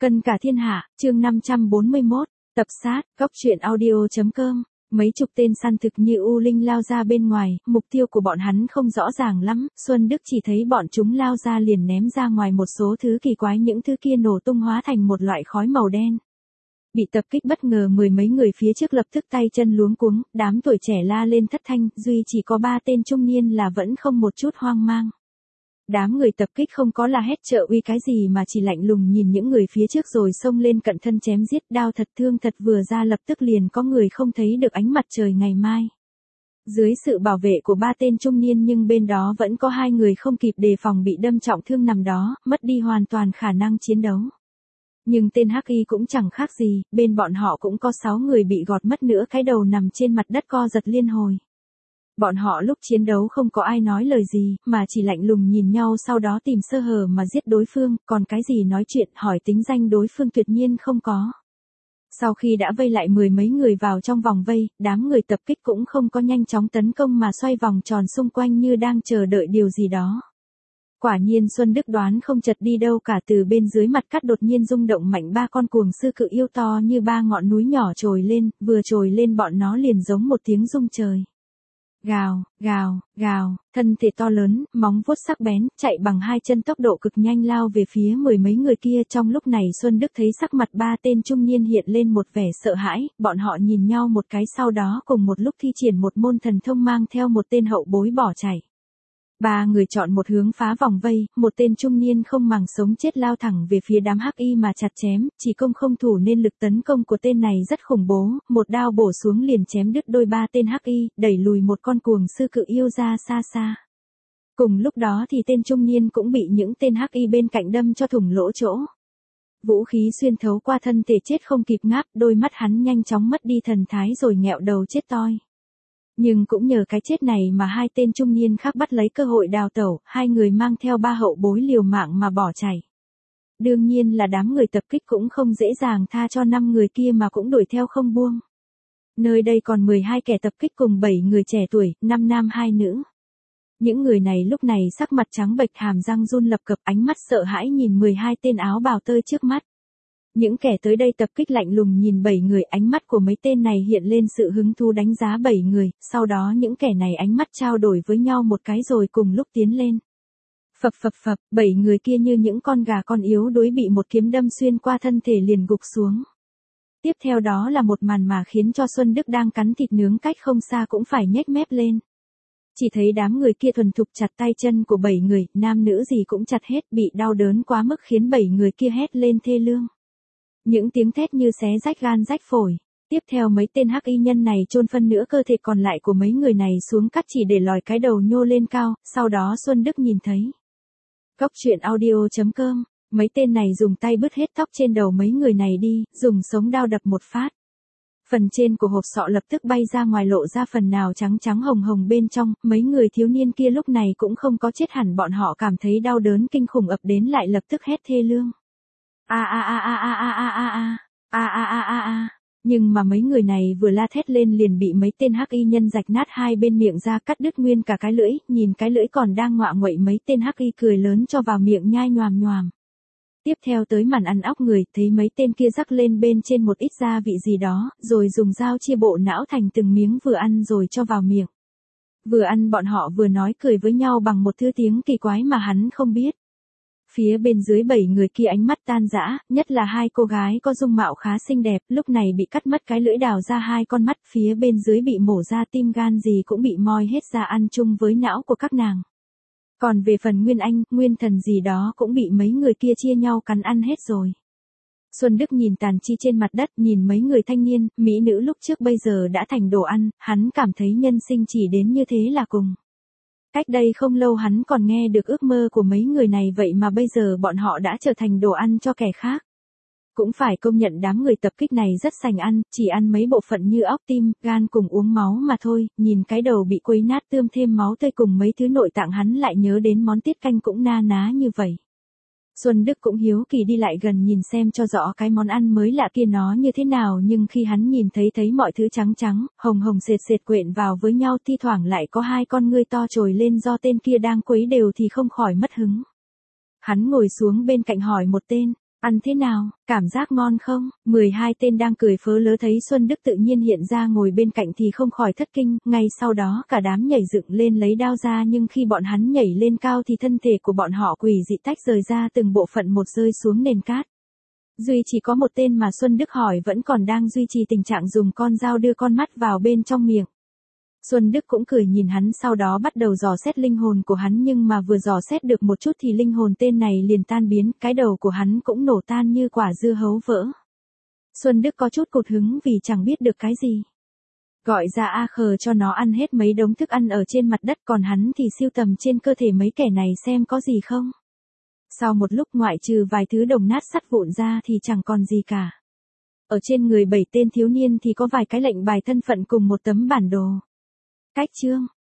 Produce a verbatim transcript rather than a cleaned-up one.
Cân cả thiên hạ, chương năm trăm bốn mươi mốt, tập sát, góc truyện audio.com. Mấy chục tên săn thực như u linh lao ra bên ngoài, mục tiêu của bọn hắn không rõ ràng lắm, Xuân Đức chỉ thấy bọn chúng lao ra liền ném ra ngoài một số thứ kỳ quái, những thứ kia nổ tung hóa thành một loại khói màu đen. Bị tập kích bất ngờ, mười mấy người phía trước lập tức tay chân luống cuống, đám tuổi trẻ la lên thất thanh, duy chỉ có ba tên trung niên là vẫn không một chút hoang mang. Đám người tập kích không có là hét trợ uy cái gì mà chỉ lạnh lùng nhìn những người phía trước rồi xông lên cận thân chém giết, đao thật thương thật vừa ra lập tức liền có người không thấy được ánh mặt trời ngày mai. Dưới sự bảo vệ của ba tên trung niên nhưng bên đó vẫn có hai người không kịp đề phòng bị đâm trọng thương nằm đó, mất đi hoàn toàn khả năng chiến đấu. Nhưng tên Hắc Y cũng chẳng khác gì, bên bọn họ cũng có sáu người bị gọt mất nữa cái đầu nằm trên mặt đất co giật liên hồi. Bọn họ lúc chiến đấu không có ai nói lời gì, mà chỉ lạnh lùng nhìn nhau sau đó tìm sơ hở mà giết đối phương, còn cái gì nói chuyện hỏi tính danh đối phương tuyệt nhiên không có. Sau khi đã vây lại mười mấy người vào trong vòng vây, đám người tập kích cũng không có nhanh chóng tấn công mà xoay vòng tròn xung quanh như đang chờ đợi điều gì đó. Quả nhiên Xuân Đức đoán không chật đi đâu cả, từ bên dưới mặt cắt đột nhiên rung động mạnh, ba con cuồng sư cự yêu to như ba ngọn núi nhỏ trồi lên, vừa trồi lên bọn nó liền giống một tiếng rung trời. Gào, gào, gào, thân thể to lớn, móng vuốt sắc bén, chạy bằng hai chân tốc độ cực nhanh lao về phía mười mấy người kia. Trong lúc này Xuân Đức thấy sắc mặt ba tên trung niên hiện lên một vẻ sợ hãi, bọn họ nhìn nhau một cái sau đó cùng một lúc thi triển một môn thần thông mang theo một tên hậu bối bỏ chạy. Ba người chọn một hướng phá vòng vây, một tên trung niên không màng sống chết lao thẳng về phía đám Hắc Y mà chặt chém, chỉ công không thủ nên lực tấn công của tên này rất khủng bố, một đao bổ xuống liền chém đứt đôi ba tên Hắc Y, đẩy lùi một con cuồng sư cự yêu ra xa xa. Cùng lúc đó thì tên trung niên cũng bị những tên Hắc Y bên cạnh đâm cho thủng lỗ chỗ. Vũ khí xuyên thấu qua thân thể chết không kịp ngáp, đôi mắt hắn nhanh chóng mất đi thần thái rồi nghẹo đầu chết toi. Nhưng cũng nhờ cái chết này mà hai tên trung niên khác bắt lấy cơ hội đào tẩu, hai người mang theo ba hậu bối liều mạng mà bỏ chạy. Đương nhiên là đám người tập kích cũng không dễ dàng tha cho năm người kia mà cũng đuổi theo không buông. Nơi đây còn mười hai kẻ tập kích cùng bảy người trẻ tuổi, năm nam hai nữ. Những người này lúc này sắc mặt trắng bệch, hàm răng run lập cập, ánh mắt sợ hãi nhìn mười hai tên áo bào tơi trước mắt. Những kẻ tới đây tập kích lạnh lùng nhìn bảy người, ánh mắt của mấy tên này hiện lên sự hứng thú đánh giá bảy người, sau đó những kẻ này ánh mắt trao đổi với nhau một cái rồi cùng lúc tiến lên. Phập phập phập, bảy người kia như những con gà con yếu đuối bị một kiếm đâm xuyên qua thân thể liền gục xuống. Tiếp theo đó là một màn mà khiến cho Xuân Đức đang cắn thịt nướng cách không xa cũng phải nhếch mép lên. Chỉ thấy đám người kia thuần thục chặt tay chân của bảy người, nam nữ gì cũng chặt hết, bị đau đớn quá mức khiến bảy người kia hét lên thê lương. Những tiếng thét như xé rách gan rách phổi. Tiếp theo mấy tên Hắc Y nhân này chôn phân nửa cơ thể còn lại của mấy người này xuống cắt chỉ để lòi cái đầu nhô lên cao, sau đó Xuân Đức nhìn thấy. Góc truyện audio.com, mấy tên này dùng tay bứt hết tóc trên đầu mấy người này đi, dùng sống đao đập một phát. Phần trên của hộp sọ lập tức bay ra ngoài lộ ra phần nào trắng trắng hồng hồng bên trong, mấy người thiếu niên kia lúc này cũng không có chết hẳn, bọn họ cảm thấy đau đớn kinh khủng ập đến lại lập tức hét thê lương. A a a a a a a a a a a a a a. Nhưng mà mấy người này vừa la thét lên liền bị mấy tên Hắc Y nhân rạch nát hai bên miệng ra, cắt đứt nguyên cả cái lưỡi, nhìn cái lưỡi còn đang ngoạ nguậy mấy tên Hắc Y cười lớn cho vào miệng nhai nhoàm nhoàm. Tiếp theo tới màn ăn óc người, thấy mấy tên kia rắc lên bên trên một ít gia vị gì đó, rồi dùng dao chia bộ não thành từng miếng vừa ăn rồi cho vào miệng. Vừa ăn bọn họ vừa nói cười với nhau bằng một thứ tiếng kỳ quái mà hắn không biết. Phía bên dưới bảy người kia ánh mắt tan rã, nhất là hai cô gái có dung mạo khá xinh đẹp, lúc này bị cắt mất cái lưỡi, đào ra hai con mắt, phía bên dưới bị mổ ra tim gan gì cũng bị moi hết ra ăn chung với não của các nàng. Còn về phần Nguyên Anh, Nguyên Thần gì đó cũng bị mấy người kia chia nhau cắn ăn hết rồi. Xuân Đức nhìn tàn chi trên mặt đất, nhìn mấy người thanh niên, mỹ nữ lúc trước bây giờ đã thành đồ ăn, hắn cảm thấy nhân sinh chỉ đến như thế là cùng. Cách đây không lâu hắn còn nghe được ước mơ của mấy người này, vậy mà bây giờ bọn họ đã trở thành đồ ăn cho kẻ khác. Cũng phải công nhận đám người tập kích này rất sành ăn, chỉ ăn mấy bộ phận như óc, tim, gan cùng uống máu mà thôi, nhìn cái đầu bị quấy nát tươm thêm máu tươi cùng mấy thứ nội tạng hắn lại nhớ đến món tiết canh cũng na ná như vậy. Xuân Đức cũng hiếu kỳ đi lại gần nhìn xem cho rõ cái món ăn mới lạ kia nó như thế nào, nhưng khi hắn nhìn thấy thấy mọi thứ trắng trắng, hồng hồng sệt sệt quyện vào với nhau, thi thoảng lại có hai con ngươi to trồi lên do tên kia đang quấy đều thì không khỏi mất hứng. Hắn ngồi xuống bên cạnh hỏi một tên, Ăn thế nào, cảm giác ngon không? mười hai tên đang cười phớ lớ thấy Xuân Đức tự nhiên hiện ra ngồi bên cạnh thì không khỏi thất kinh, ngay sau đó cả đám nhảy dựng lên lấy đao ra, nhưng khi bọn hắn nhảy lên cao thì thân thể của bọn họ quỷ dị tách rời ra từng bộ phận một rơi xuống nền cát. Duy chỉ có một tên mà Xuân Đức hỏi vẫn còn đang duy trì tình trạng dùng con dao đưa con mắt vào bên trong miệng. Xuân Đức cũng cười nhìn hắn, sau đó bắt đầu dò xét linh hồn của hắn, nhưng mà vừa dò xét được một chút thì linh hồn tên này liền tan biến, cái đầu của hắn cũng nổ tan như quả dưa hấu vỡ. Xuân Đức có chút cụt hứng vì chẳng biết được cái gì. Gọi ra A Khờ cho nó ăn hết mấy đống thức ăn ở trên mặt đất, còn hắn thì sưu tầm trên cơ thể mấy kẻ này xem có gì không. Sau một lúc ngoại trừ vài thứ đồng nát sắt vụn ra thì chẳng còn gì cả. Ở trên người bảy tên thiếu niên thì có vài cái lệnh bài thân phận cùng một tấm bản đồ. Cách chương